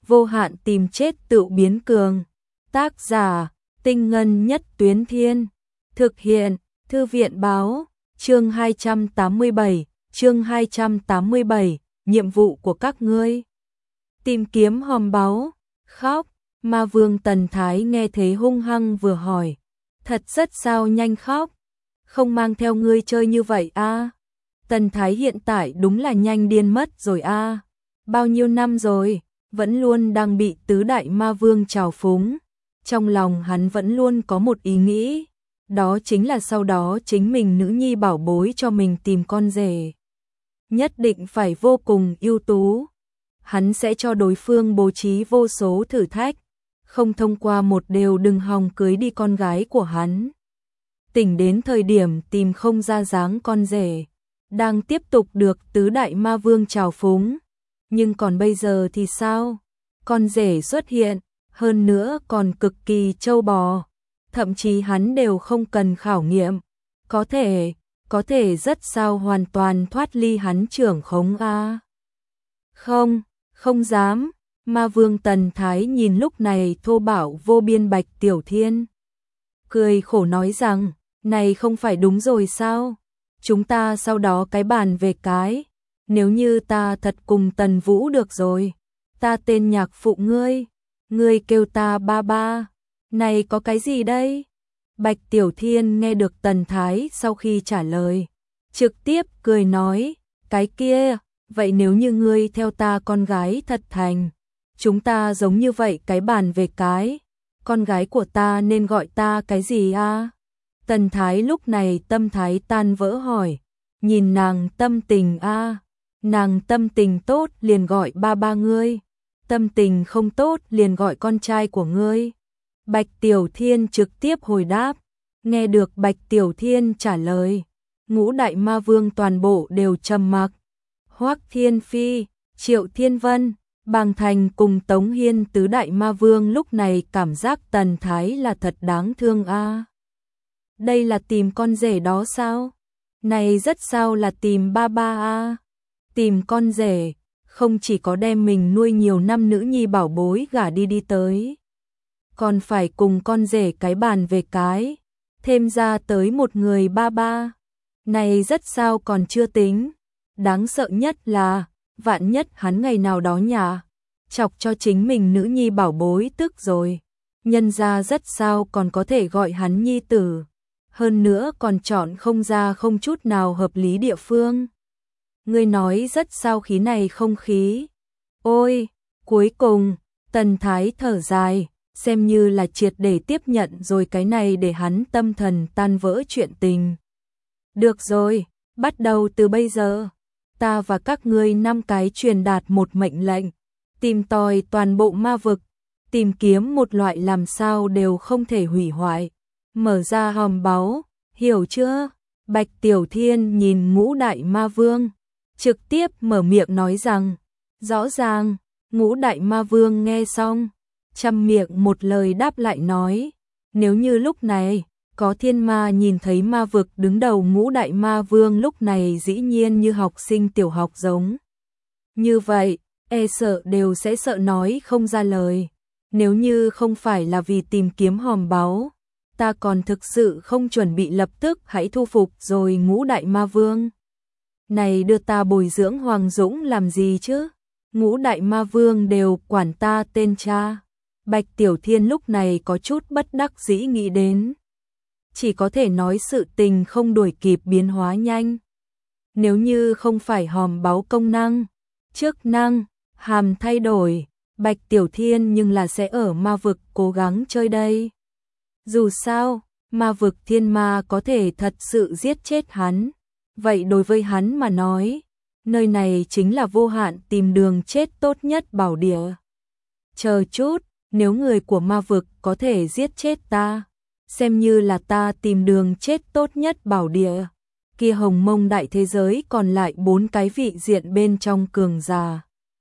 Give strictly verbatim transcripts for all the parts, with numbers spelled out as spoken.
vô hạn tìm chết tự biến cường. Tác giả, Tinh Ngân Nhất Tuyến Thiên. Thực hiện, Thư viện Báo. Chương hai trăm tám mươi bảy, chương hai trăm tám mươi bảy, nhiệm vụ của các ngươi. Tìm kiếm hòm báu, khóc, Ma Vương Tần Thái nghe thế hung hăng vừa hỏi. Thật rất sao nhanh khóc, không mang theo ngươi chơi như vậy a? À? Tần Thái hiện tại đúng là nhanh điên mất rồi a. À? Bao nhiêu năm rồi, vẫn luôn đang bị tứ đại ma vương trào phúng. Trong lòng hắn vẫn luôn có một ý nghĩ, đó chính là sau đó chính mình nữ nhi bảo bối cho mình tìm con rể. Nhất định phải vô cùng ưu tú. Hắn sẽ cho đối phương bố trí vô số thử thách, không thông qua một đều đừng hòng cưới đi con gái của hắn. Tỉnh đến thời điểm tìm không ra dáng con rể, đang tiếp tục được tứ đại ma vương trào phúng. Nhưng còn bây giờ thì sao? Con rể xuất hiện, hơn nữa còn cực kỳ trâu bò. Thậm chí hắn đều không cần khảo nghiệm. Có thể, có thể rất sao hoàn toàn thoát ly hắn trưởng khống a. À? Không, không dám. Ma Vương Tần Thái nhìn lúc này thô bạo vô biên Bạch Tiểu Thiên. Cười khổ nói rằng, này không phải đúng rồi sao? Chúng ta sau đó cái bàn về cái. Nếu như ta thật cùng Tần Vũ được rồi, ta tên nhạc phụ ngươi, ngươi kêu ta ba ba, này có cái gì đây? Bạch Tiểu Thiên nghe được Tần Thái sau khi trả lời, trực tiếp cười nói, cái kia, vậy nếu như ngươi theo ta con gái thật thành, chúng ta giống như vậy cái bàn về cái, con gái của ta nên gọi ta cái gì a? À? Tần Thái lúc này tâm thái tan vỡ hỏi, nhìn nàng tâm tình a, à? Nàng tâm tình tốt liền gọi ba ba ngươi, tâm tình không tốt liền gọi con trai của ngươi. Bạch Tiểu Thiên trực tiếp hồi đáp, nghe được Bạch Tiểu Thiên trả lời, ngũ đại ma vương toàn bộ đều trầm mặc. Hoắc Thiên Phi, Triệu Thiên Vân, Bàng Thành cùng Tống Hiên tứ đại ma vương lúc này cảm giác Tần Thái là thật đáng thương a. À? Đây là tìm con rể đó sao? Này rất sao là tìm ba ba a. À? Tìm con rể, không chỉ có đem mình nuôi nhiều năm nữ nhi bảo bối gả đi đi tới, còn phải cùng con rể cái bàn về cái, thêm ra tới một người ba ba. Này rất sao còn chưa tính, đáng sợ nhất là, vạn nhất hắn ngày nào đó nhà, chọc cho chính mình nữ nhi bảo bối tức rồi, nhân ra rất sao còn có thể gọi hắn nhi tử, hơn nữa còn chọn không ra không chút nào hợp lý địa phương. Ngươi nói rất sao khí này không khí. Ôi, cuối cùng, Tần Thái thở dài, xem như là triệt để tiếp nhận rồi cái này để hắn tâm thần tan vỡ chuyện tình. Được rồi, bắt đầu từ bây giờ, ta và các ngươi năm cái truyền đạt một mệnh lệnh, tìm tòi toàn bộ ma vực, tìm kiếm một loại làm sao đều không thể hủy hoại, mở ra hòm báu, hiểu chưa? Bạch Tiểu Thiên nhìn ngũ đại ma vương, trực tiếp mở miệng nói rằng, rõ ràng, ngũ đại ma vương nghe xong, chăm miệng một lời đáp lại nói, nếu như lúc này, có thiên ma nhìn thấy ma vực đứng đầu ngũ đại ma vương lúc này dĩ nhiên như học sinh tiểu học giống. Như vậy, e sợ đều sẽ sợ nói không ra lời, nếu như không phải là vì tìm kiếm hòm báu, ta còn thực sự không chuẩn bị lập tức hãy thu phục rồi ngũ đại ma vương. Này đưa ta bồi dưỡng Hoàng Dũng làm gì chứ? Ngũ đại ma vương đều quản ta tên cha. Bạch Tiểu Thiên lúc này có chút bất đắc dĩ nghĩ đến. Chỉ có thể nói sự tình không đuổi kịp biến hóa nhanh. Nếu như không phải hòm báu công năng, chức năng, hàm thay đổi, Bạch Tiểu Thiên nhưng là sẽ ở ma vực cố gắng chơi đây. Dù sao, ma vực thiên ma có thể thật sự giết chết hắn. Vậy đối với hắn mà nói, nơi này chính là vô hạn tìm đường chết tốt nhất bảo địa. Chờ chút, nếu người của ma vực có thể giết chết ta, xem như là ta tìm đường chết tốt nhất bảo địa. Kia hồng mông đại thế giới còn lại bốn cái vị diện bên trong cường giả,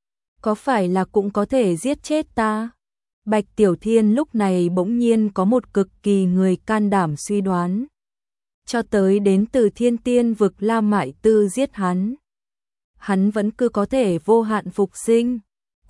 có phải là cũng có thể giết chết ta? Bạch Tiểu Thiên lúc này bỗng nhiên có một cực kỳ người can đảm suy đoán. Cho tới đến từ thiên tiên vực La Mại Tư giết hắn, hắn vẫn cứ có thể vô hạn phục sinh.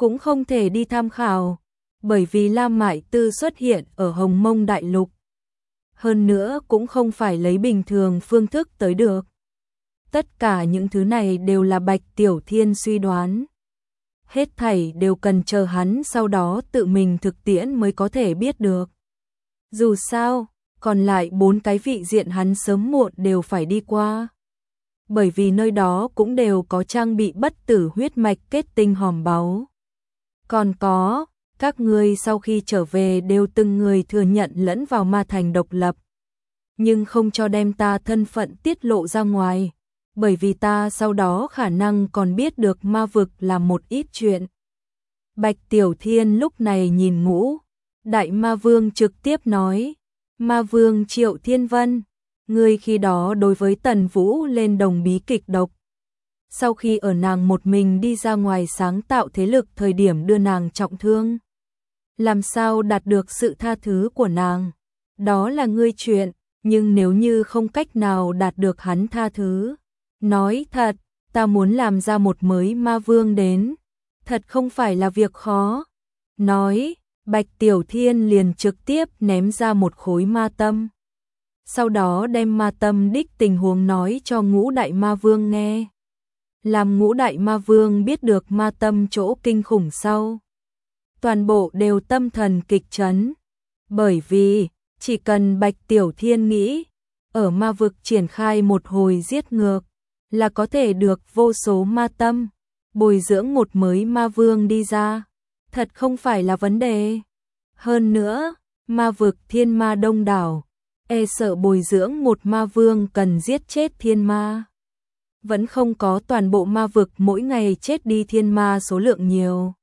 cũng không thể đi tham khảo, bởi vì Lam Mại Tư xuất hiện ở Hồng Mông Đại Lục. Hơn nữa cũng không phải lấy bình thường phương thức tới được. Tất cả những thứ này đều là Bạch Tiểu Thiên suy đoán. Hết thảy đều cần chờ hắn sau đó tự mình thực tiễn mới có thể biết được. Dù sao, còn lại bốn cái vị diện hắn sớm muộn đều phải đi qua. Bởi vì nơi đó cũng đều có trang bị bất tử huyết mạch kết tinh hòm báu. Còn có, các ngươi sau khi trở về đều từng người thừa nhận lẫn vào ma thành độc lập. Nhưng không cho đem ta thân phận tiết lộ ra ngoài, bởi vì ta sau đó khả năng còn biết được ma vực là một ít chuyện. Bạch Tiểu Thiên lúc này nhìn Ngũ Đại Ma Vương trực tiếp nói, Ma Vương Triệu Thiên Vân, ngươi khi đó đối với Tần Vũ lên đồng bí kịch độc. Sau khi ở nàng một mình đi ra ngoài sáng tạo thế lực thời điểm đưa nàng trọng thương. Làm sao đạt được sự tha thứ của nàng? Đó là ngươi chuyện, nhưng nếu như không cách nào đạt được hắn tha thứ. Nói thật, ta muốn làm ra một mới ma vương đến. Thật không phải là việc khó. Nói, Bạch Tiểu Thiên liền trực tiếp ném ra một khối ma tâm. Sau đó đem ma tâm đích tình huống nói cho Ngũ Đại Ma Vương nghe. Làm Ngũ Đại Ma Vương biết được ma tâm chỗ kinh khủng sau. Toàn bộ đều tâm thần kịch chấn. Bởi vì, chỉ cần Bạch Tiểu Thiên nghĩ, ở ma vực triển khai một hồi giết ngược, là có thể được vô số ma tâm, bồi dưỡng một mới ma vương đi ra. Thật không phải là vấn đề. Hơn nữa, ma vực thiên ma đông đảo, e sợ bồi dưỡng một ma vương cần giết chết thiên ma. Vẫn không có toàn bộ ma vực mỗi ngày chết đi thiên ma số lượng nhiều.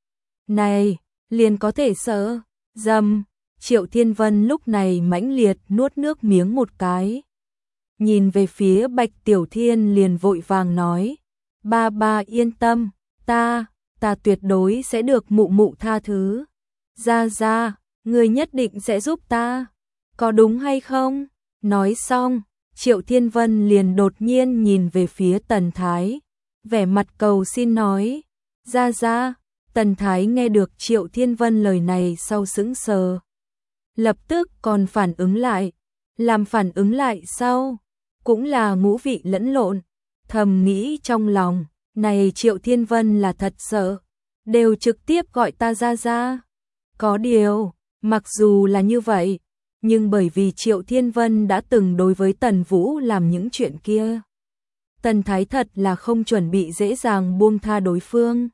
Này, liền có thể sợ, dầm, Triệu Thiên Vân lúc này mãnh liệt nuốt nước miếng một cái. Nhìn về phía Bạch Tiểu Thiên liền vội vàng nói, ba ba yên tâm, ta, ta tuyệt đối sẽ được mụ mụ tha thứ. Ra ra, ngươi nhất định sẽ giúp ta, có đúng hay không? Nói xong, Triệu Thiên Vân liền đột nhiên nhìn về phía Tần Thái, vẻ mặt cầu xin nói, ra ra. Tần Thái nghe được Triệu Thiên Vân lời này sau sững sờ. Lập tức còn phản ứng lại, làm phản ứng lại sau, cũng là ngũ vị lẫn lộn, thầm nghĩ trong lòng, này Triệu Thiên Vân là thật sợ, đều trực tiếp gọi ta ra ra. Có điều, mặc dù là như vậy, nhưng bởi vì Triệu Thiên Vân đã từng đối với Tần Vũ làm những chuyện kia. Tần Thái thật là không chuẩn bị dễ dàng buông tha đối phương.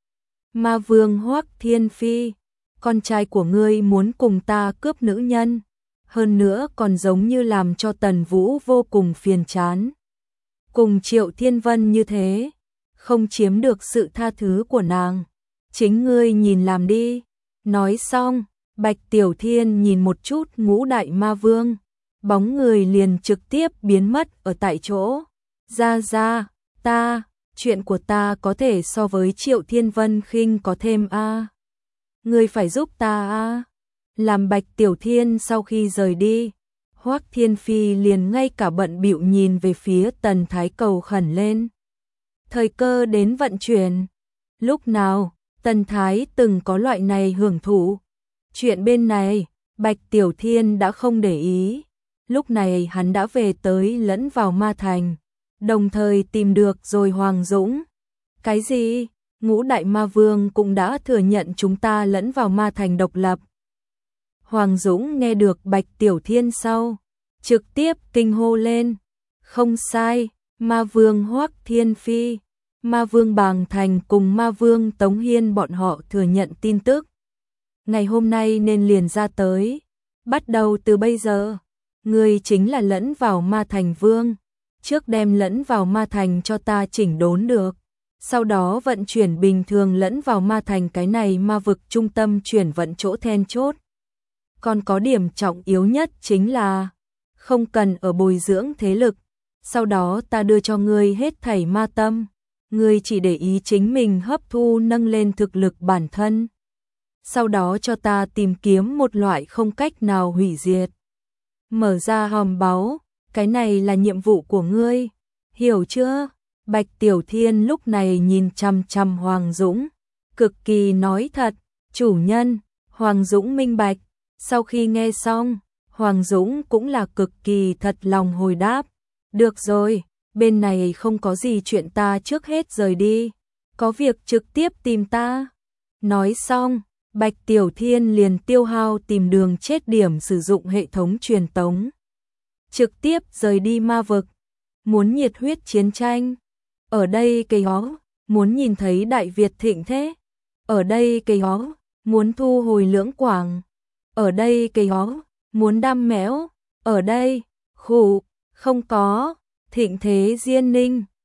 Ma Vương Hoắc Thiên Phi, con trai của ngươi muốn cùng ta cướp nữ nhân, hơn nữa còn giống như làm cho Tần Vũ vô cùng phiền chán. Cùng Triệu Thiên Vân như thế, không chiếm được sự tha thứ của nàng, chính ngươi nhìn làm đi. Nói xong, Bạch Tiểu Thiên nhìn một chút Ngũ Đại Ma Vương, bóng người liền trực tiếp biến mất ở tại chỗ. Ra ra, ta, chuyện của ta có thể so với Triệu Thiên Vân khinh có thêm a. À. Ngươi phải giúp ta a. À. Làm Bạch Tiểu Thiên sau khi rời đi, Hoắc Thiên Phi liền ngay cả bận bịu nhìn về phía Tần Thái cầu khẩn lên. Thời cơ đến vận chuyển. Lúc nào, Tần Thái từng có loại này hưởng thụ. Chuyện bên này, Bạch Tiểu Thiên đã không để ý. Lúc này hắn đã về tới lẫn vào ma thành, đồng thời tìm được rồi Hoàng Dũng. Cái gì? Ngũ Đại Ma Vương cũng đã thừa nhận chúng ta lẫn vào ma thành độc lập. Hoàng Dũng nghe được Bạch Tiểu Thiên sau, trực tiếp kinh hô lên. Không sai, Ma Vương Hoắc Thiên Phi, Ma Vương Bàng Thành cùng Ma Vương Tống Hiên bọn họ thừa nhận tin tức. Ngày hôm nay nên liền ra tới. Bắt đầu từ bây giờ, ngươi chính là lẫn vào ma thành vương. Trước đem lẫn vào ma thành cho ta chỉnh đốn được. Sau đó vận chuyển bình thường lẫn vào ma thành cái này ma vực trung tâm chuyển vận chỗ then chốt. Còn có điểm trọng yếu nhất chính là không cần ở bồi dưỡng thế lực. Sau đó ta đưa cho ngươi hết thảy ma tâm. Ngươi chỉ để ý chính mình hấp thu nâng lên thực lực bản thân. Sau đó cho ta tìm kiếm một loại không cách nào hủy diệt. Mở ra hòm báu, cái này là nhiệm vụ của ngươi. Hiểu chưa? Bạch Tiểu Thiên lúc này nhìn chằm chằm Hoàng Dũng, cực kỳ nói thật, chủ nhân. Hoàng Dũng minh bạch, sau khi nghe xong, Hoàng Dũng cũng là cực kỳ thật lòng hồi đáp. Được rồi, bên này không có gì chuyện ta trước hết rời đi, có việc trực tiếp tìm ta. Nói xong, Bạch Tiểu Thiên liền tiêu hao tìm đường chết điểm sử dụng hệ thống truyền tống. Trực tiếp rời đi ma vực, muốn nhiệt huyết chiến tranh. Ở đây cây hó, muốn nhìn thấy Đại Việt thịnh thế. Ở đây cây hó, muốn thu hồi Lưỡng Quảng. Ở đây cây hó, muốn đam mẽo. Ở đây, khủ, không có, thịnh thế Diên Ninh.